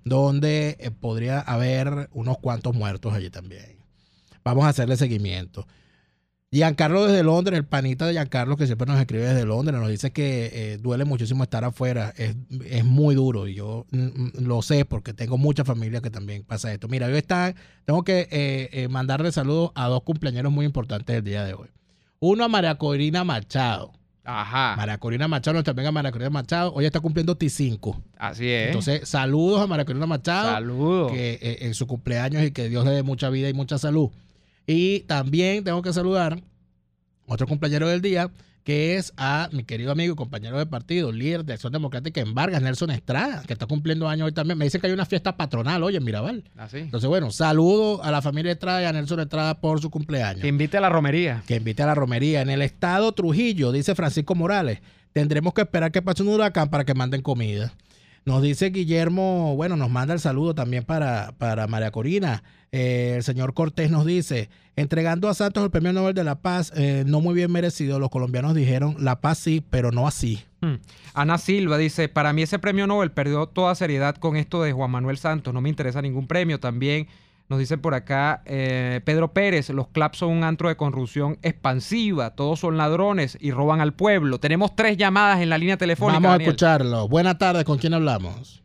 donde podría haber unos cuantos muertos allí también. Vamos a hacerle seguimiento. Giancarlo desde Londres, el panita de Giancarlo que siempre nos escribe desde Londres, nos dice que duele muchísimo estar afuera, es muy duro y yo lo sé porque tengo mucha familia que también pasa esto. Mira, tengo que mandarle saludos a dos cumpleaños muy importantes del día de hoy. Uno a María Corina Machado. Ajá. María Corina Machado, nuestra amiga María Corina Machado, hoy está cumpliendo T5. Así es. Entonces, saludos a María Corina Machado. Saludos. Que en su cumpleaños y que Dios le dé mucha vida y mucha salud. Y también tengo que saludar a otro compañero del día, que es a mi querido amigo y compañero de partido, líder de Acción Democrática en Vargas, Nelson Estrada, que está cumpliendo años hoy también. Me dicen que hay una fiesta patronal hoy en Mirabal. ¿Ah, sí? Entonces, bueno, saludo a la familia Estrada y a Nelson Estrada por su cumpleaños. Que invite a la romería. Que invite a la romería. En el estado Trujillo, dice Francisco Morales, tendremos que esperar que pase un huracán para que manden comida. Nos dice Guillermo, bueno, nos manda el saludo también para María Corina. El señor Cortés nos dice, entregando a Santos el Premio Nobel de la Paz, no muy bien merecido. Los colombianos dijeron, la paz sí, pero no así. Ana Silva dice, para mí ese Premio Nobel perdió toda seriedad con esto de Juan Manuel Santos. No me interesa ningún premio. También nos dice por acá Pedro Pérez, los CLAP son un antro de corrupción expansiva. Todos son ladrones y roban al pueblo. Tenemos 3 llamadas en la línea telefónica. Vamos a Daniel. escucharlo. Buenas tardes, ¿con quién hablamos?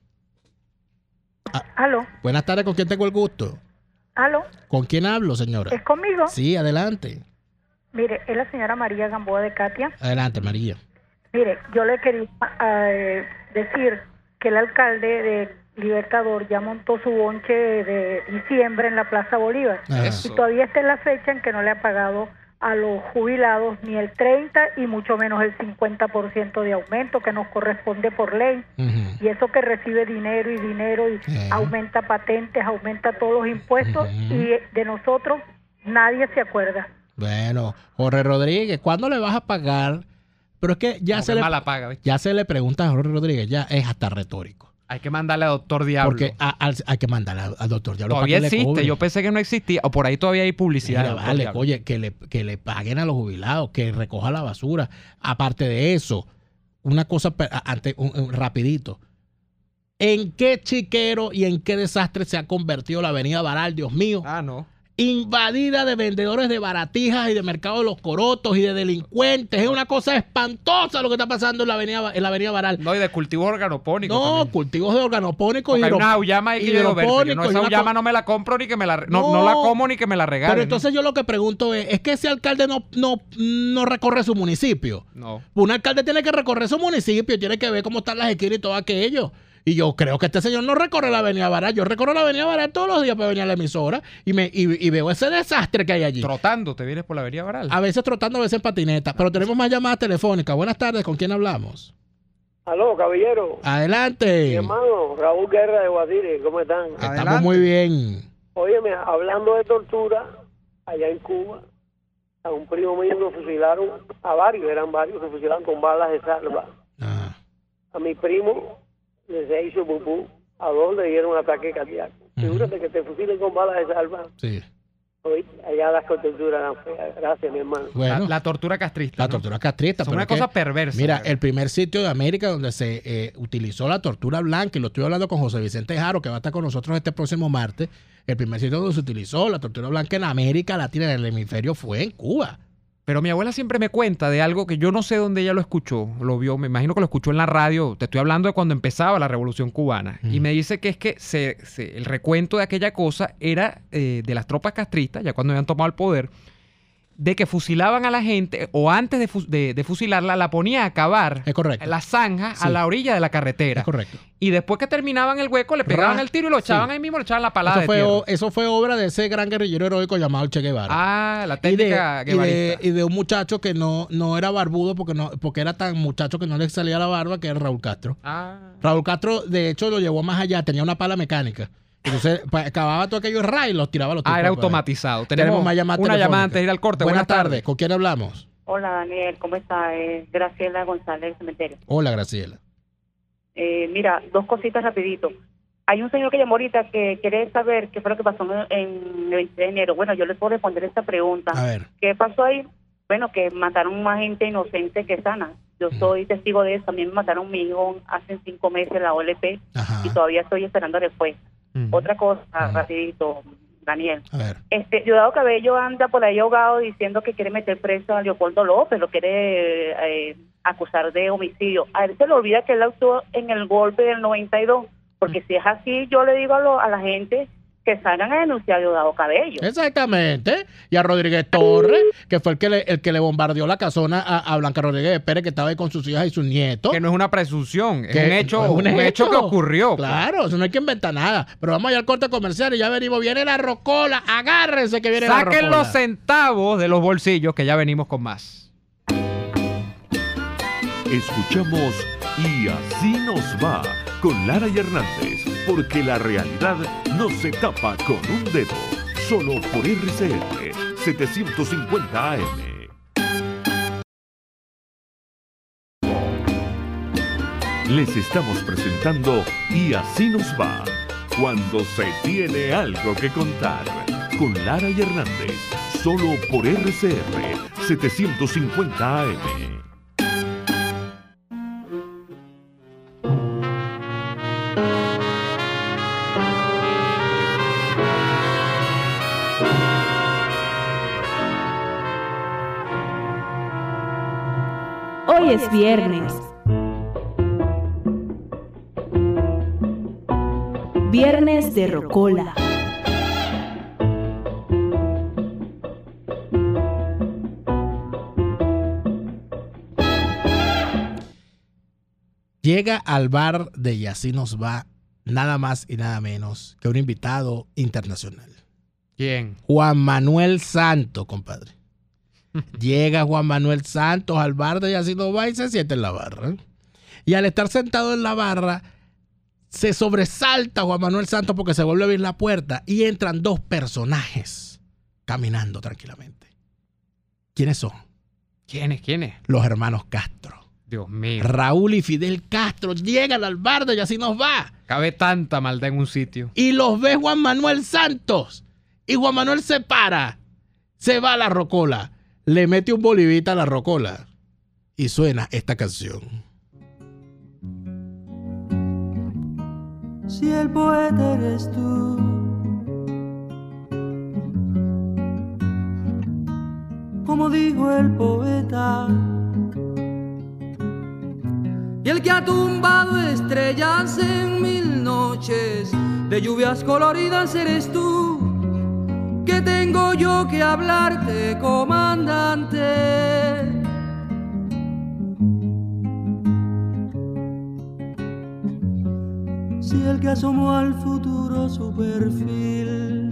¿Aló? Buenas tardes, ¿con quién tengo el gusto? ¿Aló? ¿Con quién hablo, señora? ¿Es conmigo? Sí, adelante. Mire, es la señora María Gamboa de Katia. Adelante, María. Mire, yo le quería decir que el alcalde de Libertador ya montó su bonche de diciembre en la Plaza Bolívar. Eso. Y todavía está en la fecha en que no le ha pagado a los jubilados ni el 30 y mucho menos el 50% de aumento que nos corresponde por ley. Y eso que recibe dinero y aumenta patentes, aumenta todos los impuestos y de nosotros nadie se acuerda. Bueno, Jorge Rodríguez, ¿cuándo le vas a pagar? Pero es que ya ya se le pregunta a Jorge Rodríguez, ya es hasta retórico. Hay que mandarle a Doctor Diablo. Porque hay que mandarle al Doctor Diablo. Todavía para que existe, yo pensé que no existía, o por ahí todavía hay publicidad. Mira, vale, oye, que le paguen a los jubilados, que recoja la basura. Aparte de eso, una cosa rapidito. ¿En qué chiquero y en qué desastre se ha convertido la avenida Baral, Dios mío? Ah, no. invadida de vendedores de baratijas y de mercado de los corotos y de delincuentes. Es una cosa espantosa lo que está pasando en la avenida Baral. No, y de cultivos organopónicos. No, también. cultivos de organopónicos. Hay una auyama ahí que yo ver, yo no, esa auyama no me la compro ni que me la... No la como ni que me la regalen. Pero entonces yo lo que pregunto es que ese alcalde no recorre su municipio. No. Un alcalde tiene que recorrer su municipio, tiene que ver cómo están las esquinas y todo aquello. Y yo creo que este señor no recorre la avenida Baral. Yo recorro la avenida Baral todos los días para venir a la emisora y veo ese desastre que hay allí. Trotando, ¿te vienes por la avenida Baral? A veces trotando, a veces en patineta. Pero tenemos más llamadas telefónicas. Buenas tardes, ¿con quién hablamos? Aló, caballero. Adelante. Mi hermano, Raúl Guerra de Guadire, ¿cómo están? Estamos muy bien. Óyeme, hablando de tortura, allá en Cuba, a un primo mío lo fusilaron, eran varios, se fusilaron con balas de salva. A mi primo se hizo pupú, a 2 le dieron un ataque cardíaco. Figúrate que te fusilen con balas de salva. Sí. Oye, allá las torturas eran feas. Gracias, mi hermano. Bueno, la tortura castrista. La tortura castrista. Es una cosa perversa. Mira, el primer sitio de América donde se utilizó la tortura blanca, y lo estoy hablando con José Vicente Jaro, que va a estar con nosotros este próximo martes, el primer sitio donde se utilizó la tortura blanca en América Latina, en el hemisferio, fue en Cuba. Pero mi abuela siempre me cuenta de algo que yo no sé dónde ella lo escuchó, lo vio, me imagino que lo escuchó en la radio, te estoy hablando de cuando empezaba la Revolución Cubana, y me dice que es que el recuento de aquella cosa era de las tropas castristas, ya cuando habían tomado el poder, de que fusilaban a la gente, o antes de fusilarla, la ponía a cavar la zanja a la orilla de la carretera. Es correcto. Y después que terminaban el hueco, le pegaban el tiro y lo echaban ahí mismo, le echaban la palada de tierra. Eso fue obra de ese gran guerrillero heroico llamado Che Guevara. Ah, la técnica guevarista. Y de un muchacho que no era barbudo porque era tan muchacho que no le salía la barba, que era Raúl Castro. Raúl Castro, de hecho, lo llevó más allá, tenía una pala mecánica. Entonces, acababa todo aquello y los tiraba a los tipos. Era automatizado. Tenemos una llamada antes de ir al corte. Buenas tardes. ¿Con quién hablamos? Hola, Daniel. ¿Cómo está? Graciela González del Cementerio. Hola, Graciela. Mira, 2 cositas rapidito. Hay un señor que llamó ahorita que quiere saber qué fue lo que pasó en el 23 de enero. Bueno, yo le puedo responder esta pregunta. A ver. ¿Qué pasó ahí? Bueno, que mataron más gente inocente que sana. Yo soy testigo de eso. También me mataron a mi hijo hace 5 meses la OLP. Y todavía estoy esperando respuesta. Otra cosa, rapidito, Daniel. A ver. Diosdado Cabello anda por ahí ahogado diciendo que quiere meter preso a Leopoldo López, lo quiere acusar de homicidio. A él se le olvida que él actuó en el golpe del 92, porque si es así, yo le digo a la gente que salgan a denunciar a Diosdado Cabello. Exactamente. Y a Rodríguez Torres, que fue el que le bombardeó la casona a Blanca Rodríguez Pérez, que estaba ahí con sus hijas y sus nietos. Que no es una presunción, es un hecho que ocurrió. Claro, eso no hay que inventar nada. Pero vamos allá al corte comercial y ya venimos. Viene la rocola, agárrense que viene la rocola. Saquen los centavos de los bolsillos, que ya venimos con más. Escuchamos Y Así Nos Va con Lara y Hernández, porque la realidad no se tapa con un dedo, solo por RCR 750 AM. Les estamos presentando Y Así Nos Va, cuando se tiene algo que contar, con Lara y Hernández, solo por RCR 750 AM. Hoy es viernes. Viernes de Rocola. Llega al bar de Y Así Nos Va nada más y nada menos que un invitado internacional. ¿Quién? Juan Manuel Santos, compadre. Llega Juan Manuel Santos al bar de Y Así Nos Va y se sienta en la barra. Y al estar sentado en la barra, se sobresalta Juan Manuel Santos porque se vuelve a abrir la puerta y entran 2 personajes caminando tranquilamente. ¿Quiénes son? ¿Quiénes? Los hermanos Castro. Dios mío. Raúl y Fidel Castro llegan al bar de Y Así Nos Va. Cabe tanta maldad en un sitio. Y los ve Juan Manuel Santos. Y Juan Manuel se para. Se va a la rocola. Le mete un bolivita a la rocola. Y suena esta canción. Si el poeta eres tú, dijo el poeta. Y el que ha tumbado estrellas en 1000 noches de lluvias coloridas eres tú. ¿Qué tengo yo que hablarte, comandante? Si el que asomó al futuro su perfil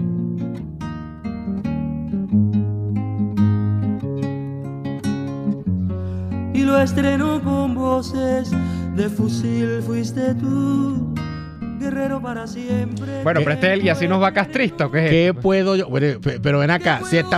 y lo estrenó con voces de fusil, fuiste tú, guerrero para siempre. Bueno, pero y así nos va Castrista, ¿o qué es ¿Qué esto? puedo yo? Pero ven acá, si está...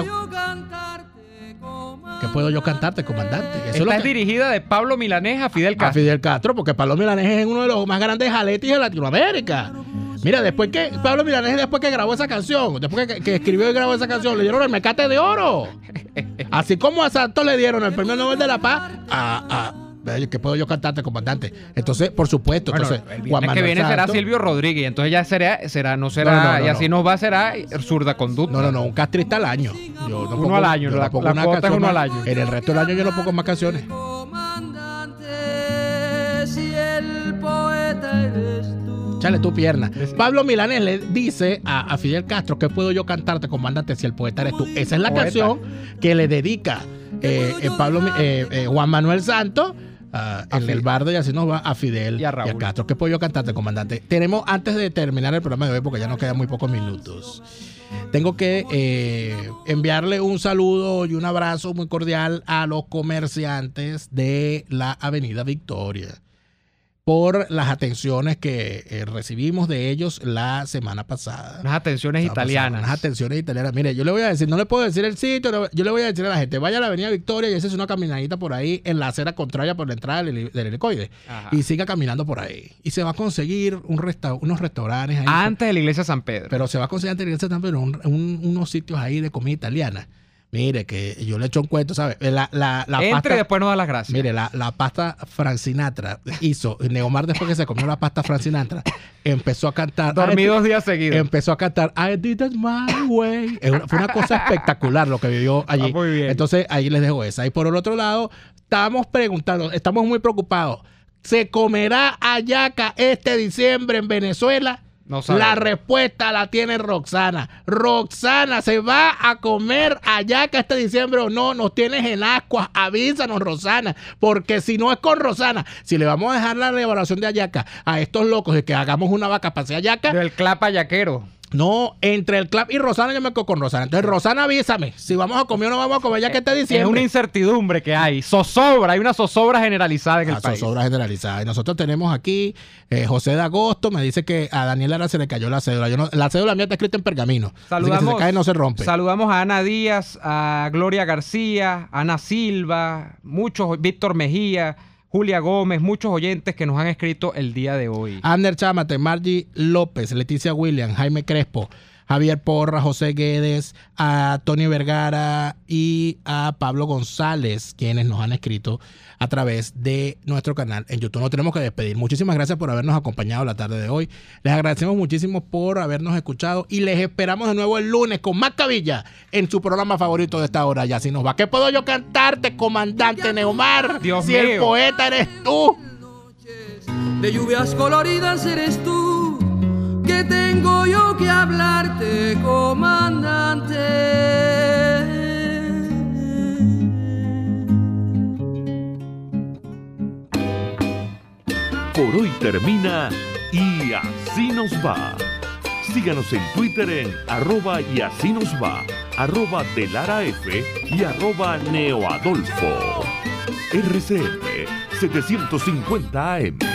¿Qué puedo yo cantarte, comandante? Eso Esta es es dirigida de Pablo Milanés a Fidel a Castro. Fidel Castro, porque Pablo Milanés es uno de los más grandes jaletis de Latinoamérica. Mira, después que Pablo Milanés, después que grabó esa canción, después que escribió y grabó esa canción, le dieron el Mecate de Oro. Así como a Santos le dieron el Premio Nobel de la Paz, ¿qué puedo yo cantarte, comandante? Entonces, por supuesto, Bueno, entonces, el viernes que viene será Silvio Rodríguez, entonces ya no será, y así nos va, será Zurda Conducta. No, un castrista al año. Yo no Uno al año, yo la pongo una cuota es canción uno más. al año. En el resto del año yo no pongo más canciones. Si el poeta eres tú. Échale tu pierna. Pablo Milanés le dice a Fidel Castro, ¿qué puedo yo cantarte, comandante, si el poeta eres tú? Esa es la canción que le dedica Juan Manuel Santos en el bardo, y así nos va a Fidel y a Castro. ¿Qué puedo yo cantarte, comandante? Tenemos, antes de terminar el programa de hoy, porque ya nos quedan muy pocos minutos, tengo que enviarle un saludo y un abrazo muy cordial a los comerciantes de la Avenida Victoria por las atenciones que recibimos de ellos la semana pasada. Unas atenciones italianas. Unas atenciones italianas. Mire, yo le voy a decir, no le puedo decir el sitio, yo le voy a decir a la gente, vaya a la Avenida Victoria y esa es una caminadita por ahí en la acera contraria por la entrada del helicoide. Ajá. Y siga caminando por ahí. Y se va a conseguir unos restaurantes ahí. Antes de la iglesia de San Pedro. Pero se va a conseguir antes de la iglesia de San Pedro unos sitios ahí de comida italiana. Mire, que yo le echo un cuento, ¿sabes? La pasta, y después nos da las gracias. Mire, la pasta Frank Sinatra hizo. Neomar, después que se comió la pasta Frank Sinatra, empezó a cantar. Dormí 2 días seguidos. Empezó a cantar I did it my way. Fue una cosa espectacular lo que vivió allí. Muy bien. Entonces, ahí les dejo esa. Y por el otro lado, estamos muy preocupados. ¿Se comerá hallaca este diciembre en Venezuela? No sabe. La respuesta la tiene Roxana. Roxana, ¿se va a comer hallaca este diciembre o no? Nos tienes en ascuas. Avísanos, Roxana. Porque si no es con Roxana, si le vamos a dejar la elaboración de hallaca a estos locos de que hagamos una vaca para hacer hallaca. Del clap hallaquero. No, entre el club y Rosana yo me quedo con Rosana. Entonces, Rosana, avísame si vamos a comer o no vamos a comer ya que este diciembre. Es una incertidumbre que hay. Hay una zozobra generalizada en el país. Zozobra generalizada. Y nosotros tenemos aquí José de Agosto, me dice que a Daniel Lara se le cayó la cédula. La cédula mía está escrita en pergamino. Saludamos, así que si se cae no se rompe. Saludamos a Ana Díaz, a Gloria García, a Ana Silva, Víctor Mejía, Julia Gómez, muchos oyentes que nos han escrito el día de hoy. Abner Chamate, Margie López, Leticia William, Jaime Crespo, Javier Porra, José Guedes, a Tony Vergara y a Pablo González, quienes nos han escrito a través de nuestro canal en YouTube. Nos tenemos que despedir. Muchísimas gracias por habernos acompañado la tarde de hoy. Les agradecemos muchísimo por habernos escuchado y les esperamos de nuevo el lunes con más cabilla en su programa favorito de esta hora. Ya si nos va. ¿Qué puedo yo cantarte, comandante Neomar? Dios si mío. El poeta eres tú. De lluvias coloridas eres tú. ¿Qué tengo yo que hablarte, comandante? Por hoy termina Y Así Nos Va. Síganos en Twitter en @YASÍNOSVA, @DeLaraF y @NeoAdolfo. RCF 750 AM.